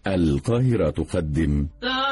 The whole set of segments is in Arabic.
القاهرة تقدم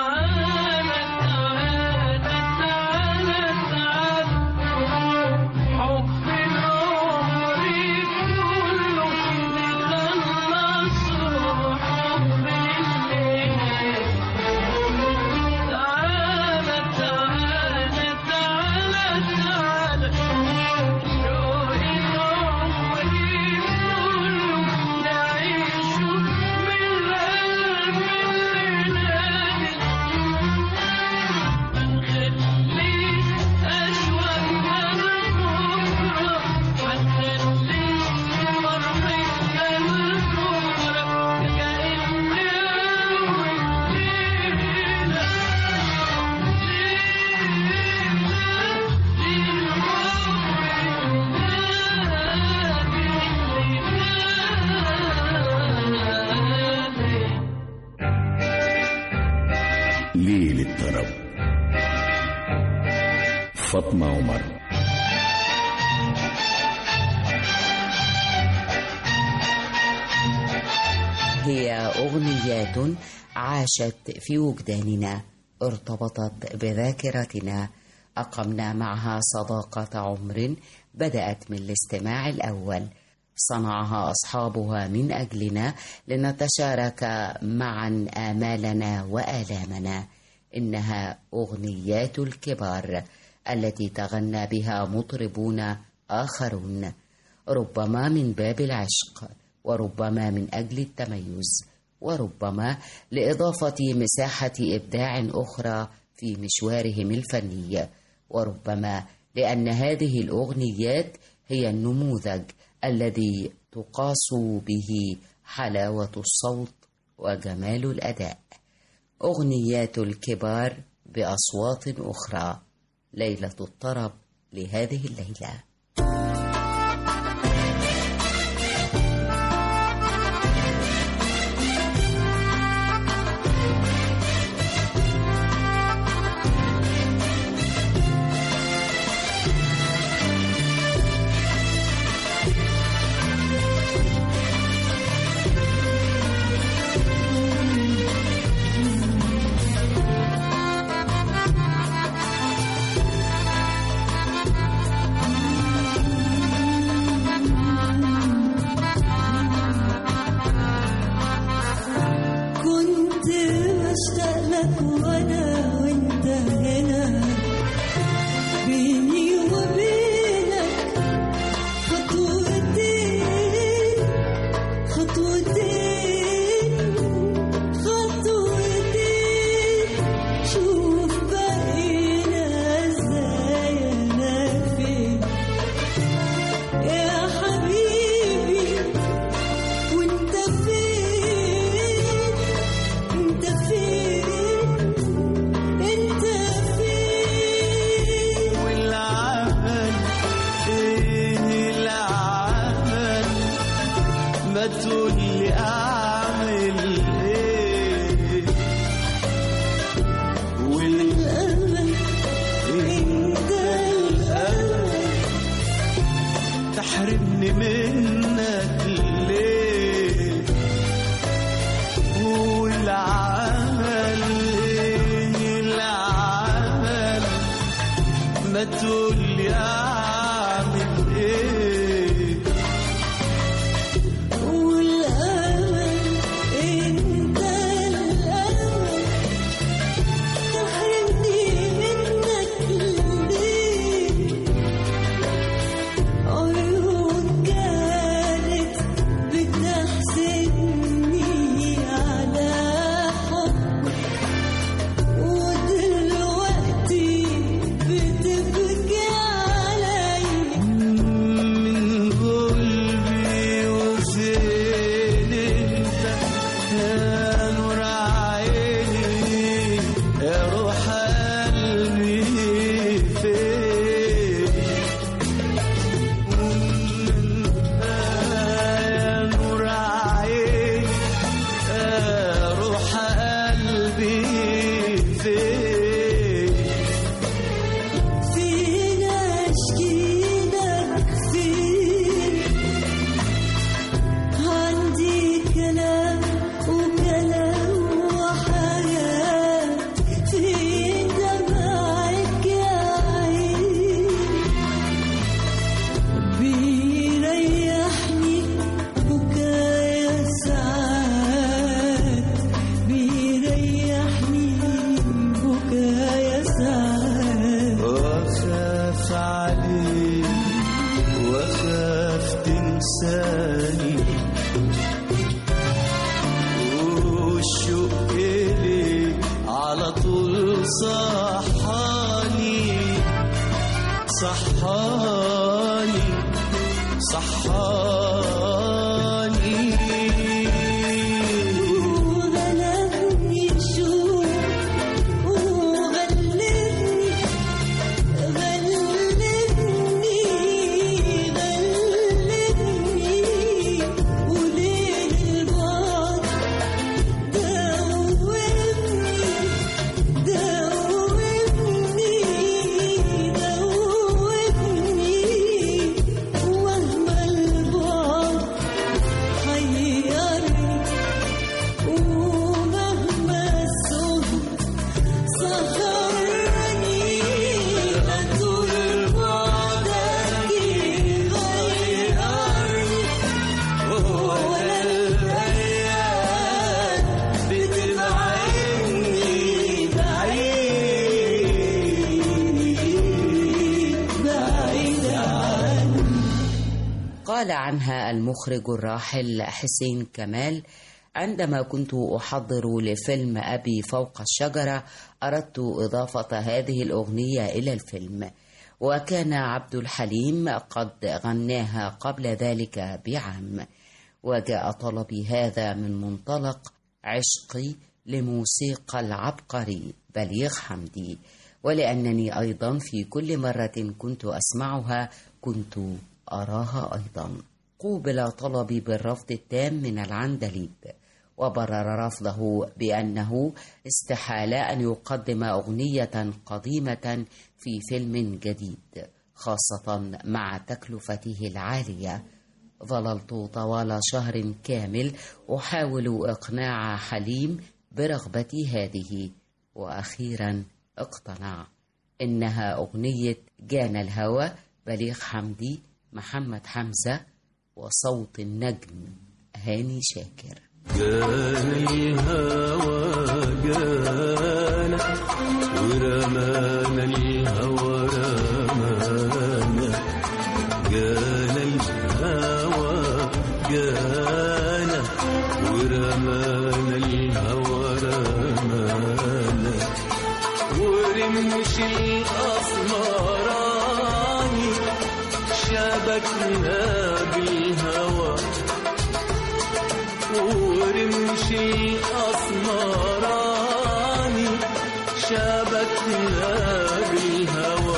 ليل الطرب. فاطمة عمر. هي أغنيات عاشت في وجداننا، ارتبطت بذاكرتنا، أقمنا معها صداقة عمر بدأت من الاستماع الأول، صنعها أصحابها من أجلنا لنتشارك معا آمالنا وآلامنا. إنها أغنيات الكبار التي تغنى بها مطربون آخرون، ربما من باب العشق، وربما من أجل التميز، وربما لإضافة مساحة إبداع أخرى في مشوارهم الفني، وربما لأن هذه الأغنيات هي النموذج الذي تقاس به حلاوة الصوت وجمال الأداء. أغنيات الكبار بأصوات أخرى. ليلة الطرب لهذه الليلة. ودلوقتي بتبكي صحاني وغلبني الشوق قال عنها المخرج الراحل حسين كمال: عندما كنت أحضر لفيلم أبي فوق الشجرة أردت إضافة هذه الأغنية إلى الفيلم، وكان عبد الحليم قد غناها قبل ذلك بعام، وجاء طلبي هذا من منطلق عشقي لموسيقى العبقري بليغ حمدي، ولأنني أيضا في كل مرة كنت أسمعها كنت أراها أيضا. قوبل طلبي بالرفض التام من العندليب، وبرر رفضه بأنه استحال أن يقدم أغنية قديمة في فيلم جديد، خاصة مع تكلفته العالية. ظللت طوال شهر كامل أحاول إقناع حليم برغبتي هذه، وأخيرا اقتنع. إنها أغنية جانا الهوى، بليغ حمدي، محمد حمزة، وصوت النجم هاني شاكر. جانا الهوى جانا ورمانا الهوى رمانا، جانا الهوى جانا ورمانا الهوى رمانا، ورمش الأسمراني شبكنا بالهوى، ورمش الأسمراني شبكنا بالهوى،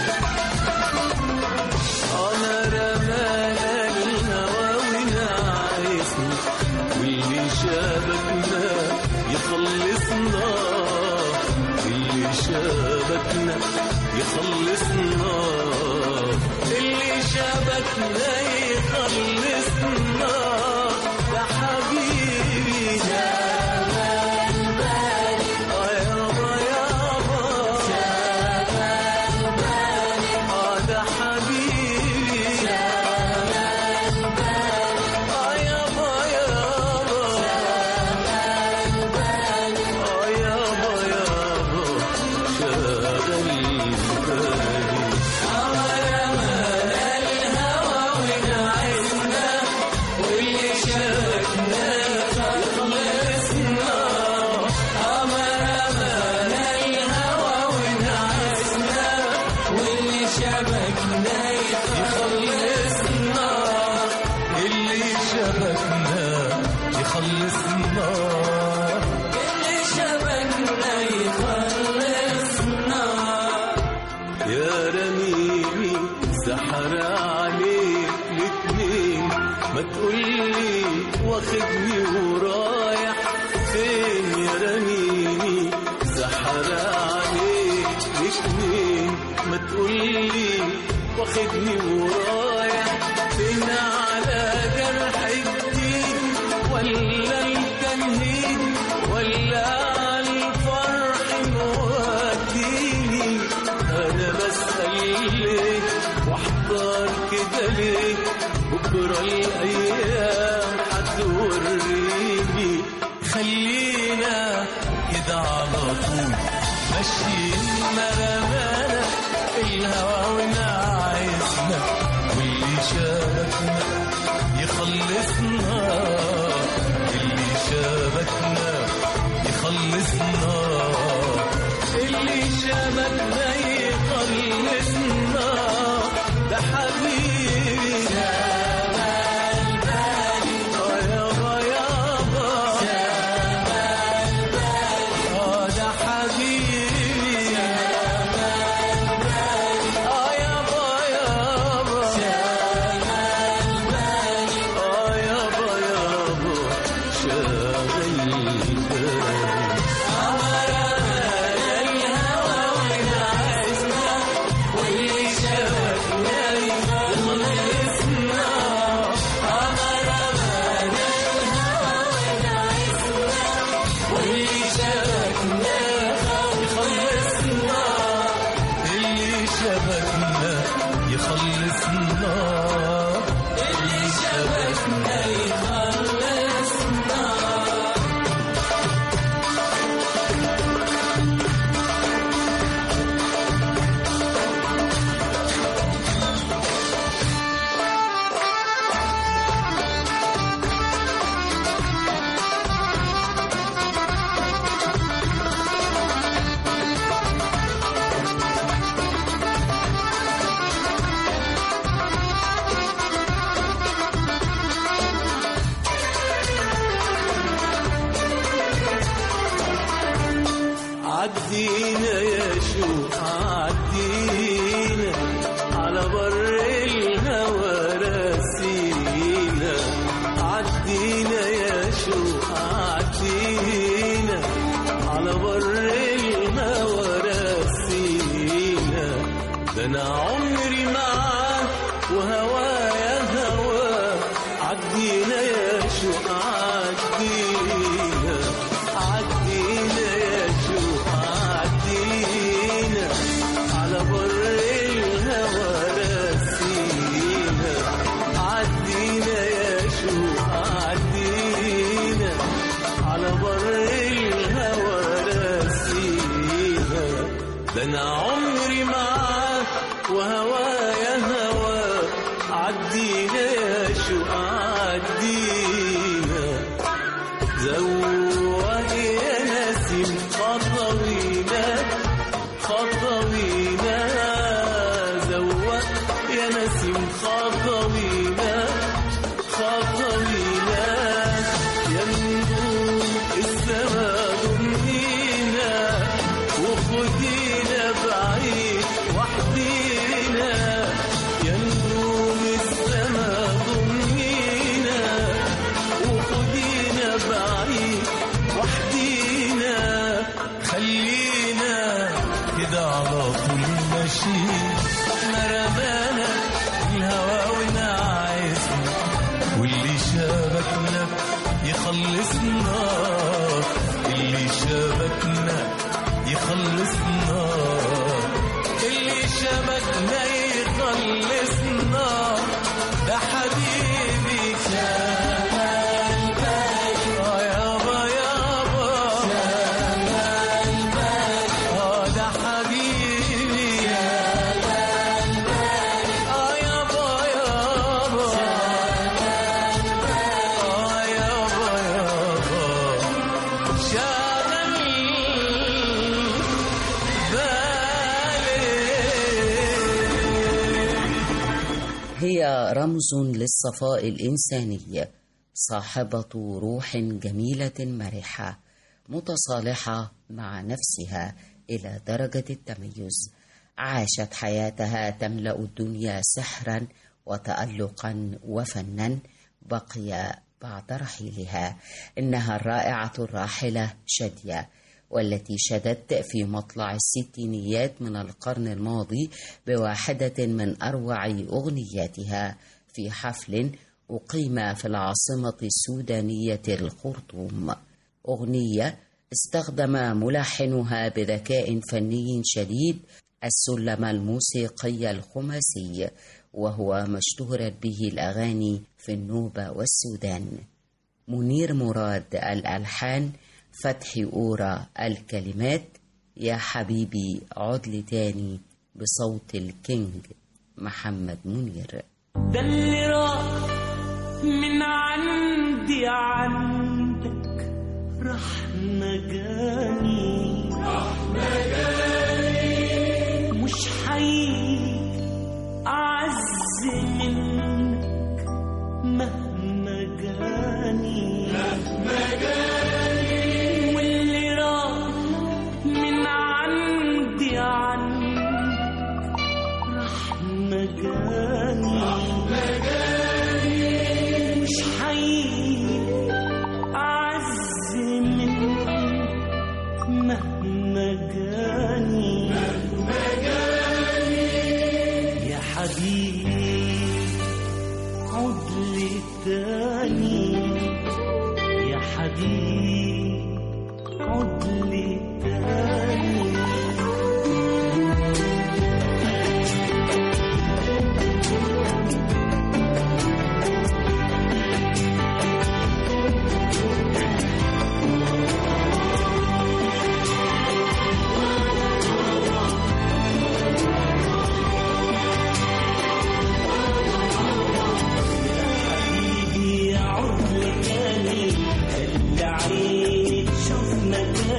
أنا رمانا الهوى ونعسنا، واللي شبكنا يخلصنا، اللي شبكنا يخلصنا، اللي شبكنا يخلصنا، يا حبيبي جمال بالي، يابا يابا جمال بالي، ده حبيبي جمال بالي، يابا يابا جمال بالي، يابا يابا شغل بالي. يا رميمي سحر عليك الاتنين، ما تقولي واخدني ورايح فين، يا رميمي سحر عليك الاتنين، ما تقولي واخدني ورايح فين، على جرح جديد ولا التنهيد ولا على الفرح موديني، أنا بسأل ليه واحضر كده ليه، بكرة الأيام هتوريني، خلينا كده على طول ماشيين مرمانا الهوى ونعايزنا، واللي شبكنا يخلصنا، اللي شبكنا يخلصنا، اللي شبكنا يخلصنا، عدينا يا شوق عدينا على بر الهوى راسينا عدينا يا شوق عدينا على بر الهوى راسينا ده انا عمري معاك وهوايا هوا عدينا يا شوق عدينا عدينا يا شوق عدينا على بر الهوى راسينا عدينا يا شوق عدينا على بر الهوى راسينا ده انا عمري معاك وهوايا هوا عدينا يا شوق عدينا زوق يا نسيم خطوينا خطوينا زوق يا نسيم خطوينا خطوينا يا نجوم السما ضمينا وخدينا بعيد وحدينا يا نجوم السما ضمينا وخدينا بعيد وحدينا خلينا كده على طول ماشيين ما رمانا الهوا ونعايزنا واللي شبكنا يخلصنا اللي شبكنا يخلصنا اللي شبكنا يخلصنا ده حبيبي شمال بالي يابا يابا شمال بالي ده حبيبي شمال بالي يابا يابا شمال بالي يابا يابا شمال هي رمز للصفاء الإنساني، صاحبة روح جميلة مرحة متصالحة مع نفسها إلى درجة التميز، عاشت حياتها تملأ الدنيا سحرا وتألقا وفنا بقي بعد رحيلها. إنها الرائعة الراحلة شادية، والتي شدت في مطلع الستينيات من القرن الماضي بواحدة من أروع أغنياتها في حفل أقيم في العاصمة السودانية الخرطوم، أغنية استخدم ملحنها بذكاء فني شديد السلم الموسيقي الخماسي، وهو ما اشتهرت به الأغاني في النوبة والسودان. منير مراد الألحان، فتحي أورا الكلمات، يا حبيبي عدل تاني بصوت الكينج محمد منير. ده اللي راح من عندي عندك راح مجاني مش حقيقي أعز منك مهما جاني واللي راح من عندي عنك راح مجاني مش حقيقي أعز منك مهما جاني يا حبيبي عدل تاني يا حبيبي عدل تاني حبيبي عدل تاني اللي عيني تشوف مكاني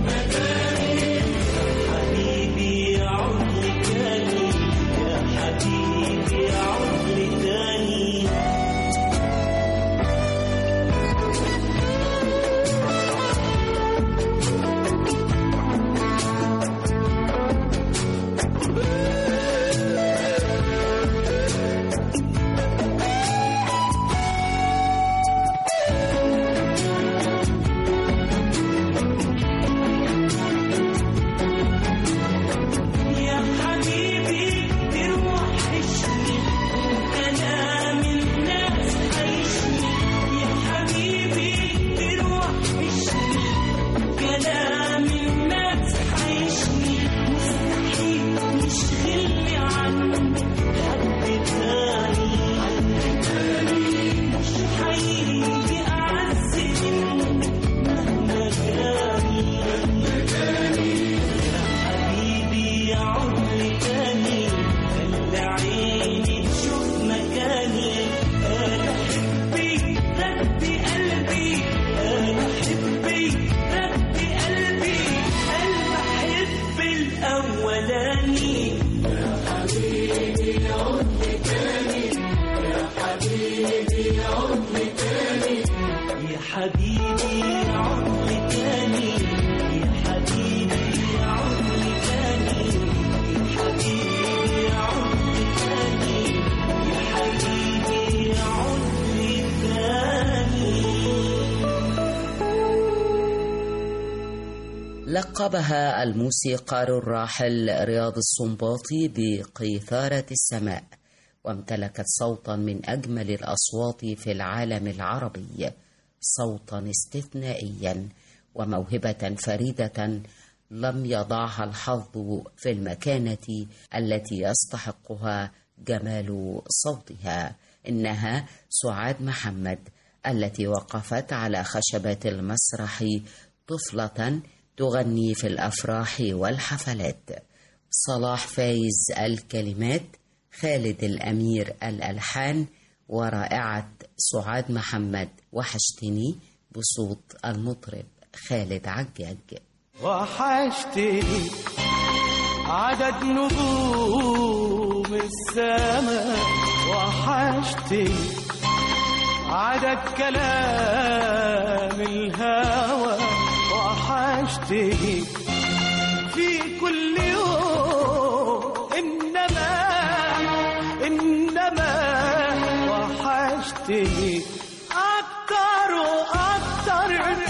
حبيبي عد لي تاني، يا حبيبي عد لي تاني. لقبها الموسيقار الراحل رياض السنباطي بقيثارة السماء، وامتلكت صوتا من أجمل الأصوات في العالم العربي، صوتا استثنائيا وموهبة فريدة لم يضعها الحظ في المكانة التي يستحقها جمال صوتها. إنها سعاد محمد التي وقفت على خشبات المسرح طفلة تغني في الأفراح والحفلات. صلاح فايز الكلمات، خالد الأمير الألحان، ورائعة سعاد محمد وحشتني بصوت المطرب خالد عجاج. وحشتني عدد نجوم السماء، وحشتني عدد كلام الهوى، وحشتني في كل يوم، إنما وحشتني أكتر وأكتر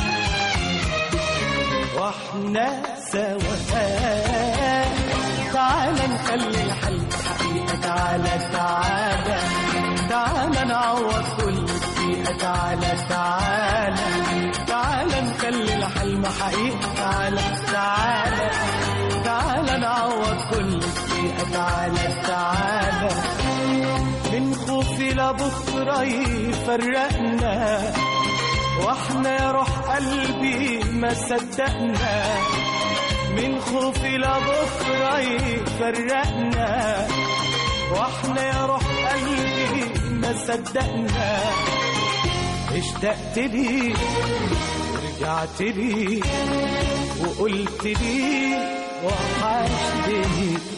واحنا سوا. تعالى نخلي الحل حقيقة، تعالى تعالى تعالى نعوض كل دقيقة، تعالى تعالى تعالى نخلي الحلم حقيقة، تعالى تعالى تعالى نعوض كل دقيقة، تعالى تعالى. من خوفي لبكرة يفرقنا، واحنا يا روح قلبي ما صدقنا. من خوفي لبكرة يفرقنا، واحنا يا روح قلبي ما صدقنا. اشتقت لي رجعت لي وقلت لي وحشتني.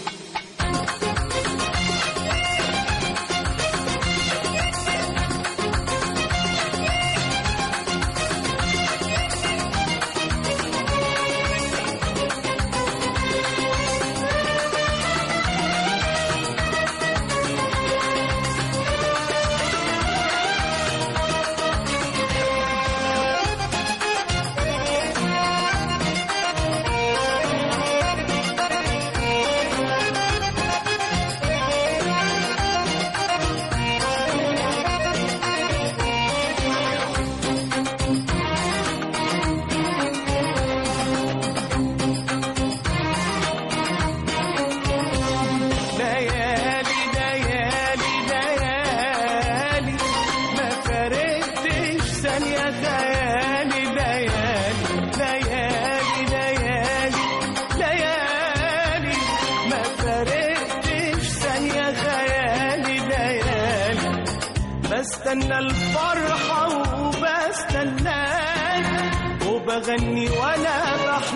بستنى الفرحة وبستناك، وبغني وانا بحلم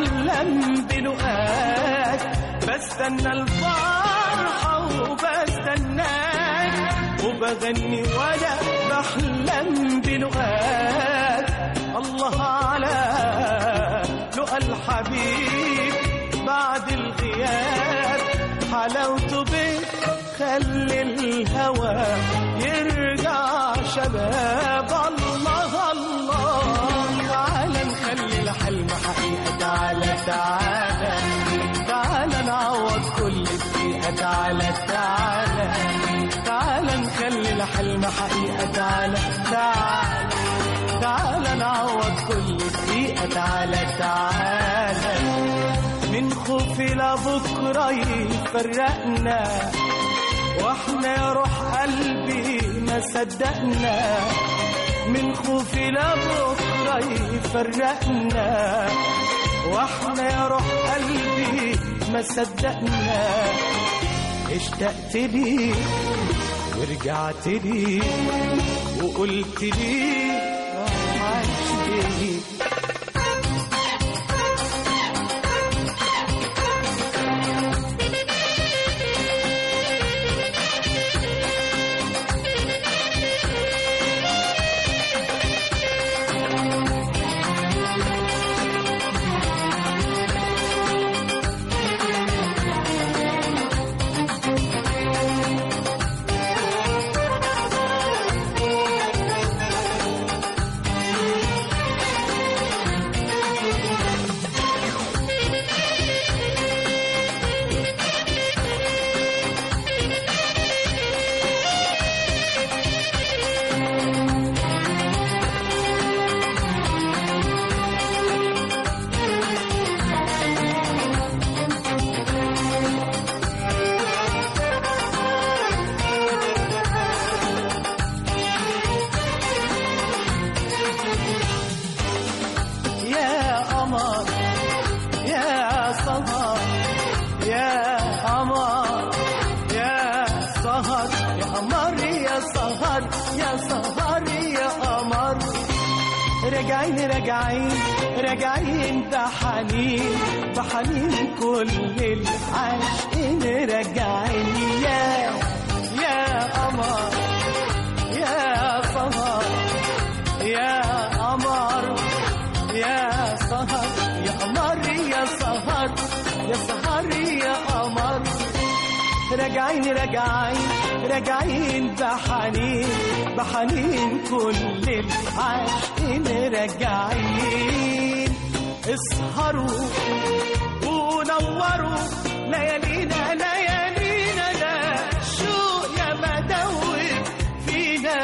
بحلم بلقاك، بستنى الفرحة وبستناك، وبغني ولا بحلم بلقاك. الله على لقى الحبيب بعد الغياب، حلاوته بتخلي الهوى يرجع شباب. الله الله، تعالى نخلي الحلم حقيقة، تعالى تعالى تعالى نعوض كل دقيقة، تعالى تعالى تعالى نخلي الحلم حقيقة، تعالى تعالى تعالى نعوض كل دقيقة، تعالى تعالى. من خوفي لبكرة يفرقنا، واحنا يا روح قلبي ما صدقنا. من خوفي لبكرة يفرقنا، واحنا يا روح قلبي ما صدقنا. اشتقت لي ورجعت لي وقلت لي وحشتني. راجعين بحنين بحنين كل العاشقين راجعين. يا قمر يا سهر يا قمر يا سهر يا قمر يا سهر يا سهر يا قمر. راجعين بحنين بحنين كل العاشقين راجعين. اسهروا ونوروا ليالينا ليالينا، لا شوق يا مدوب فينا.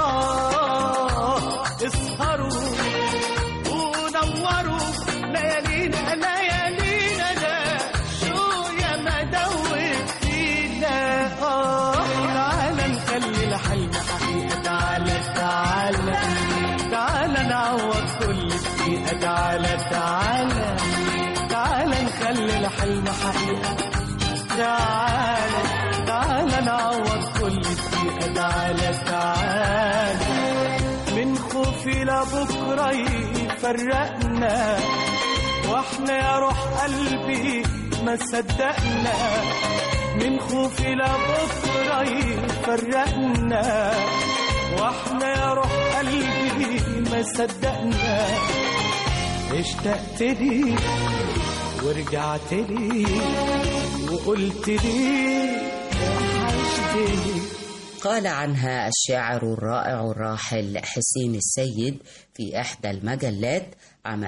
اسهروا ونوروا ليالينا ليالينا، لا شوق يا مدوب فينا. تعالى نخلي الحلم حقيقة، تعالى تعالى تعالى نعوض كل دقيقة، تعالى تعالى تعالى نخلي الحلم حقيقة، تعالى تعالى نعوض كل دقيقة، تعالى تعالى. من خوفي لبكرة يفرقنا، واحنا يا روح قلبي ما صدقنا. من خوفي لبكرة يفرقنا، واحنا يا روح قلبي ما صدقنا. اشتقت لي ورجعت لي وقلت لي وحشتني. قال عنها الشاعر الرائع الراحل حسين السيد في إحدى المجلات عام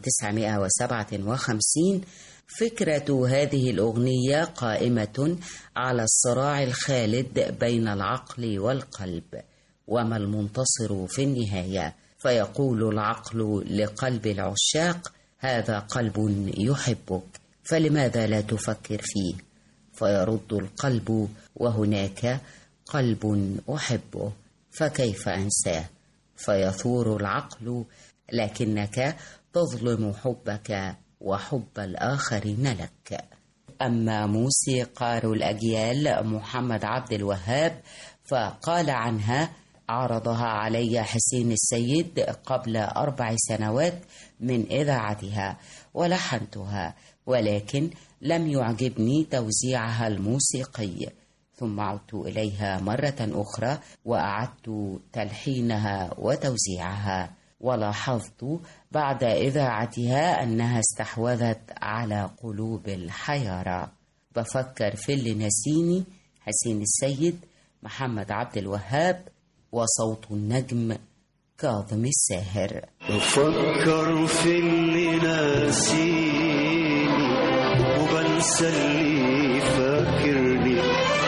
1957: فكرة هذه الأغنية قائمة على الصراع الخالد بين العقل والقلب، وما المنتصر في النهاية. فيقول العقل لقلب العشاق: هذا قلب يحبك، فلماذا لا تفكر فيه؟ فيرد القلب: وهناك قلب أحبه، فكيف أنساه؟ فيثور العقل: لكنك تظلم حبك وحب الآخرين لك. أما موسيقار الأجيال محمد عبد الوهاب فقال عنها: عرضها علي حسين السيد قبل 4 سنوات من إذاعتها ولحنتها، ولكن لم يعجبني توزيعها الموسيقي، ثم عدت إليها مرة أخرى وأعدت تلحينها وتوزيعها، ولاحظت بعد إذاعتها أنها استحوذت على قلوب الحيارى. بفكر في اللي نسيني، حسين السيد، محمد عبد الوهاب، وصوت النجم كاظم الساهر. بفكر في اللي ناسيني وبنسى اللي فاكرني،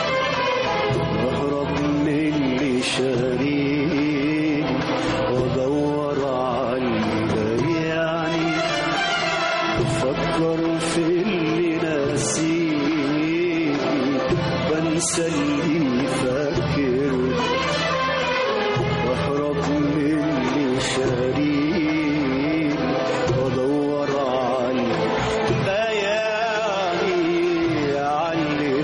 بهرب من اللي شاريني وادور على اللي ضيعني. بفكر في اللي ناسيني بنسى اللي فاكرني، بهرب من اللي شاريني وادور على بياني على اللي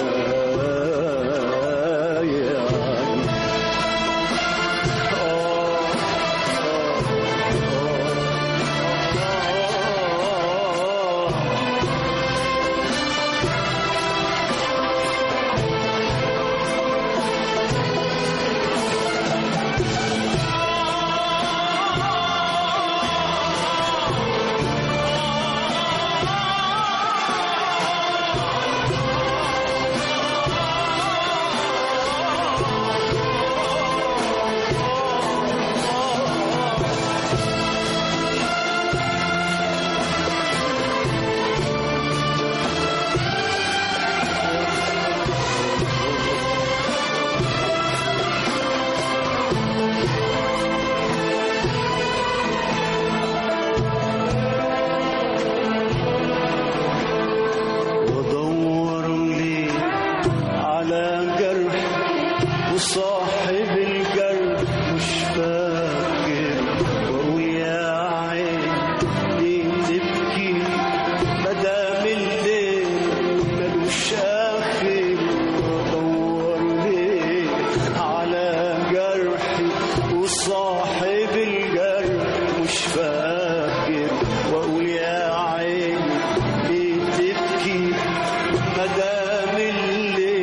صاحب القلب مش فاكر، وقول يا عين ليه تبكي مدام الليل ملوش آخر. وادور ليه على جرحي وصاحب القلب مش فاكر، وقول يا عين ليه تبكي مدام الليل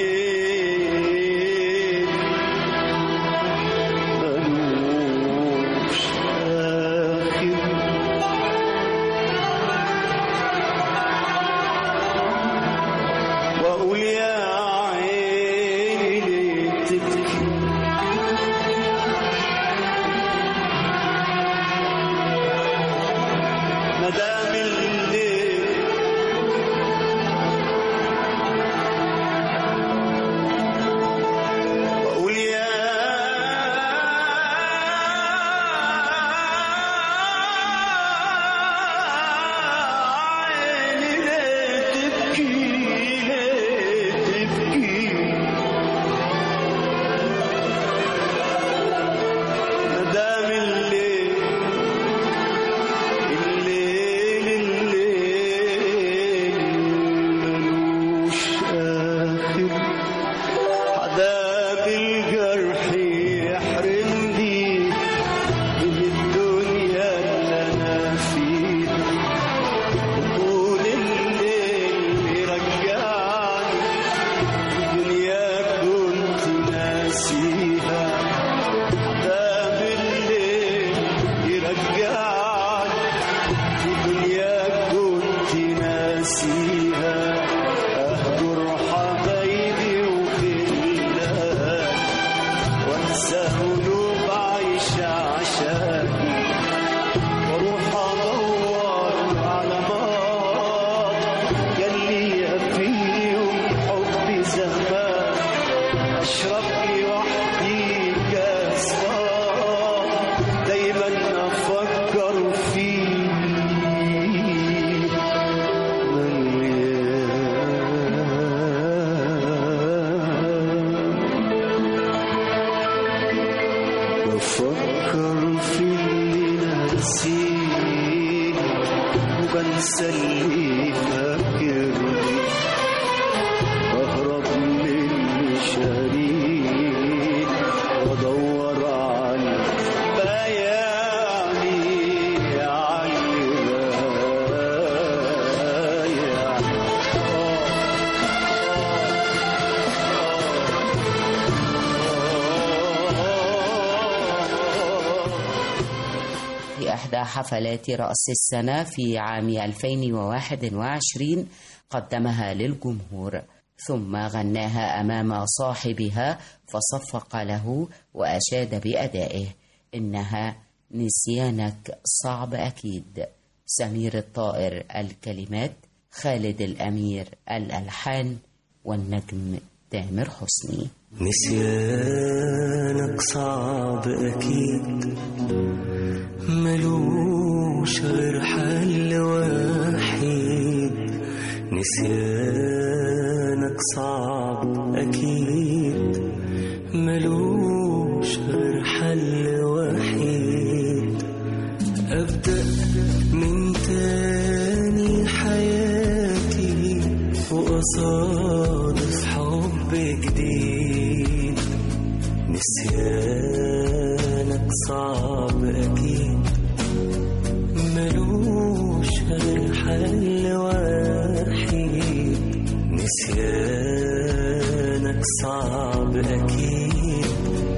وبنسى اللي فاكرني، بهرب من اللي شاريني وادور حفلات رأس السنة في عام 2021 قدمها للجمهور، ثم غناها أمام صاحبها فصفق له وأشاد بأدائه. إنها نسيانك صعب أكيد. سمير الطائر الكلمات، خالد الأمير الألحان، والنجم تامر حسني. نسيانك صعب أكيد، ملوش غير حل وحيد. نسيانك صعب أكيد، ملوش غير حل وحيد. أبدأ من تاني حياتي وأصادف حب جديد. نسيانك صعب أكيد، ملوش غير حل وحيد. نسيانك صعب أكيد،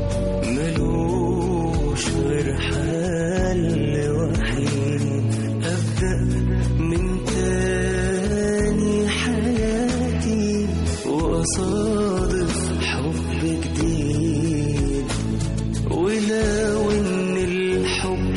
ملوش غير حل وحيد. أبدأ من تاني حياتي وأصادف حب جديد. ولو إن الحب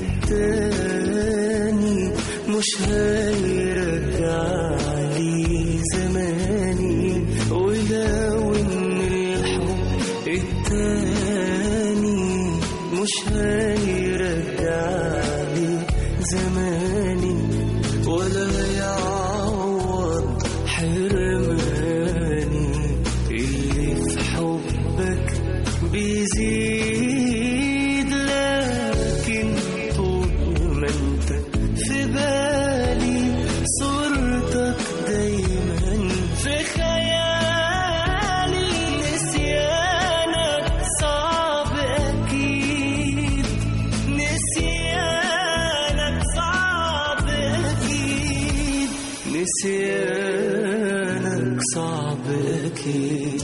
التاني مش هيرجع لي زماني. ولو إن الحب التاني مش هيرجع لي زماني، ولا يعوض حرماني. اللي في حبك بيزيد، لكن طول ما انت في بالي صورتك دايما في خيالي. نسيانك صعب أكيد، نسيانك صعب أكيد، نسيانك صعب أكيد.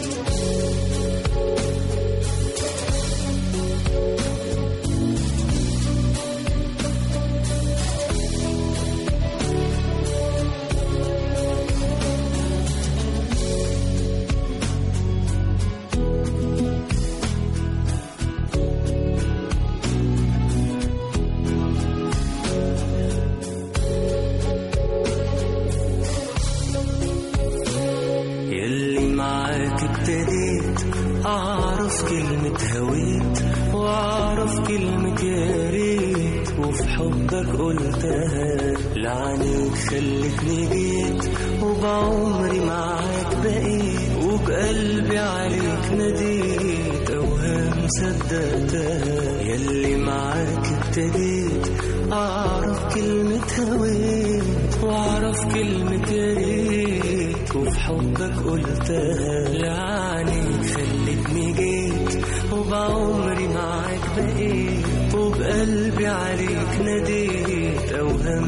أعرف كلمة هويت وأعرف كلمة يا ريت، وفي حبك قلتها لعنيك خلتني جيت. وبعمري معاك بقيت، وبقلبي عليك ناديت. أوهام صدقتها يلي معاك ابتديت. أعرف كلمة هويت وأعرف كلمة يا ريت، وفي حبك قلتها لعنيك خلتني جيت. وبعمري معاك بقيت، وبقلبي عليك ناديت. أوهام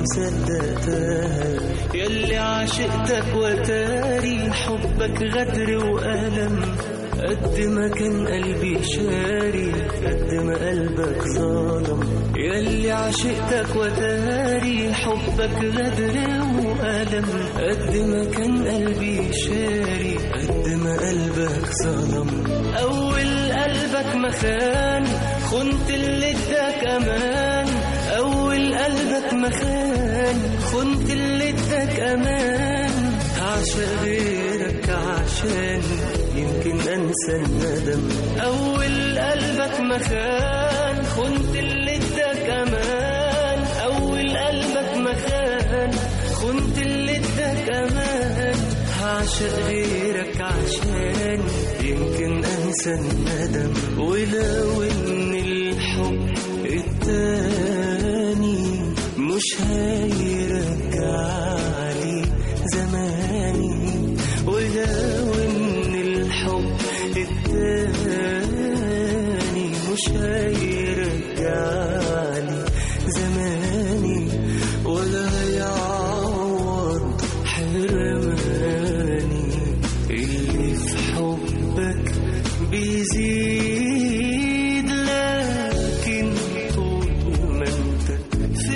صدقتها يلي عشقتك وتاري حبك غدر وألم. قد ما كان قلبي شاري، قد ما قلبك ظالم. يلي عشقتك وتاري حبك غدر وألم. قد ما كان قلبي شاري، قد ما قلبك ظالم. أول قلبك مخان، خنت اللي اداك أمان. أول قلبك مخان، خنت اللي اداك أمان. عشق غيرك عشان يمكن أنسى الندم. أول قلبك مخان، خنت اللي اداك أمان. أول قلبك مخان، خنت اللي اداك أمان. عشق غيرك عشان يمكن أنسى الندم. ولو إن الحب التاني مش هيرجع لي زماني. ولو إن الحب التاني مش هيرجع لي زماني، ولا يعوض حرماني. اللي في حبك بيزيد، لكن طول ما انت في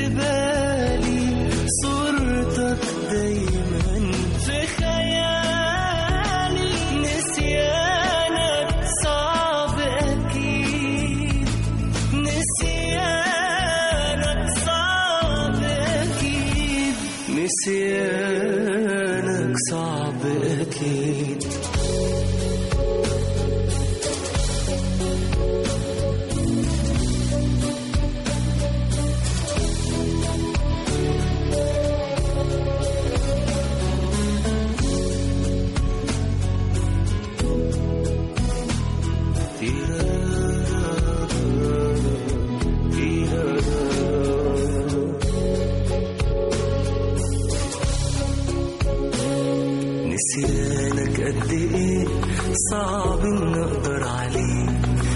نسيانك صعب أكيد. نسيانك قد ايه صعب ان اقدر عليه،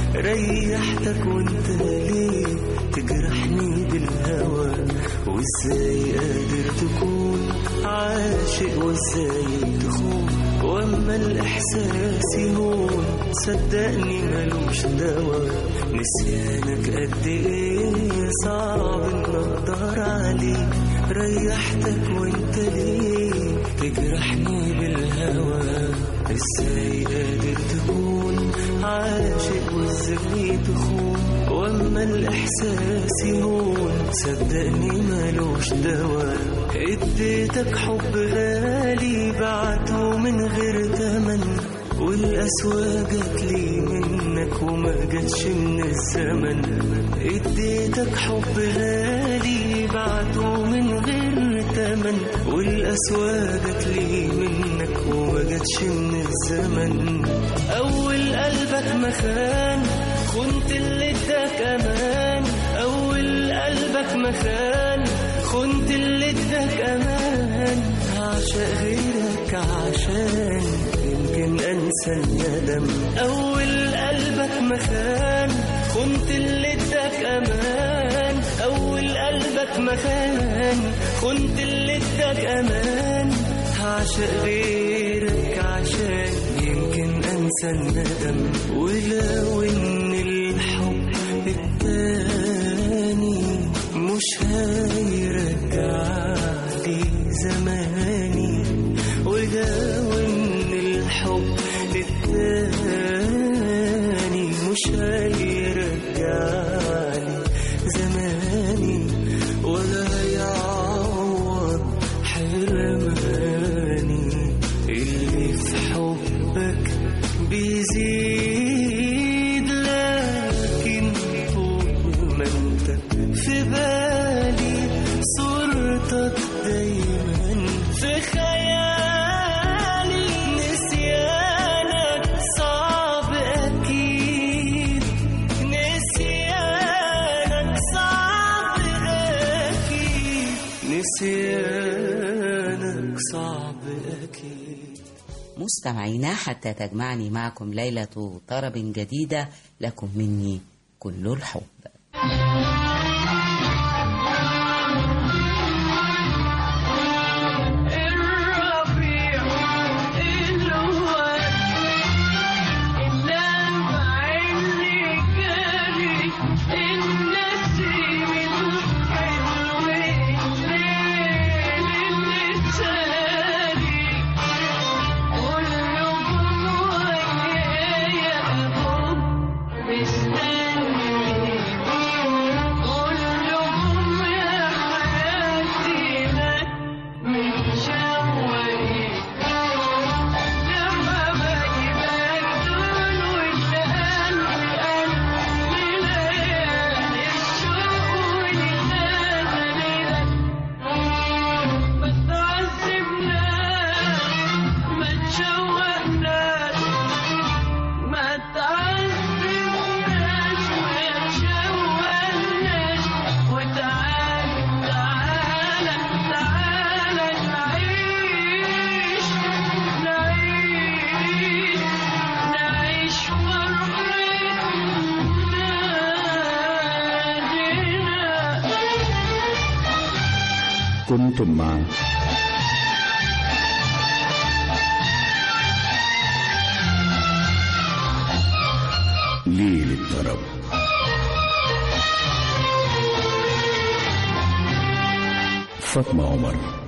ريحتك وانت ليه تجرحني بالهوى، وازاي قادر تكون عاشق وازاي تخون، واما الاحساس يهون صدقني ملوش دوا. نسيانك قد ايه صعب ان اقدر عليه، ريحتك وانت ليه تجرحني بالهوى، ازاي قادر تكون عاشق وازاي تخون، واما الاحساس يهون صدقني ملوش دوا. اديتك حب غالي بعته من غير تمن، والقسوة جاتلي منك وما جاتش من الزمن. اديتك حب غالي بعته من غير تمن، والقسوة جاتلي منك وما جاتش من الزمن. أول قلبك ما خان خنت اللي اداك أمان، أول قلبك ما خان خنت اللي اداك أمان. هعشق غيرك عشان يمكن أنسى الندم، أول قلبك ما خان خنت اللي اداك أمان، أول قلبك ما خان خنت اللي اداك أمان. هعشق غيرك عشان يمكن أنسى الندم، ولو إن الحب التاني مش هيرجع لي زماني، ولو إن الحب التاني مش هيرجع لي زماني، ولا يعوض حرماني. اللي في حبك بيزيد، لكن طول ما انت في بالي صورتك دايما في خيالي. نسيانك صعب أكيد، نسيانك صعب أكيد، نسيانك صعب أكيد. مستمعينا، حتى تجمعني معكم ليلة طرب جديدة، لكم مني كل الحب. كنتم مع ليل الطرب، فاطمة عمر.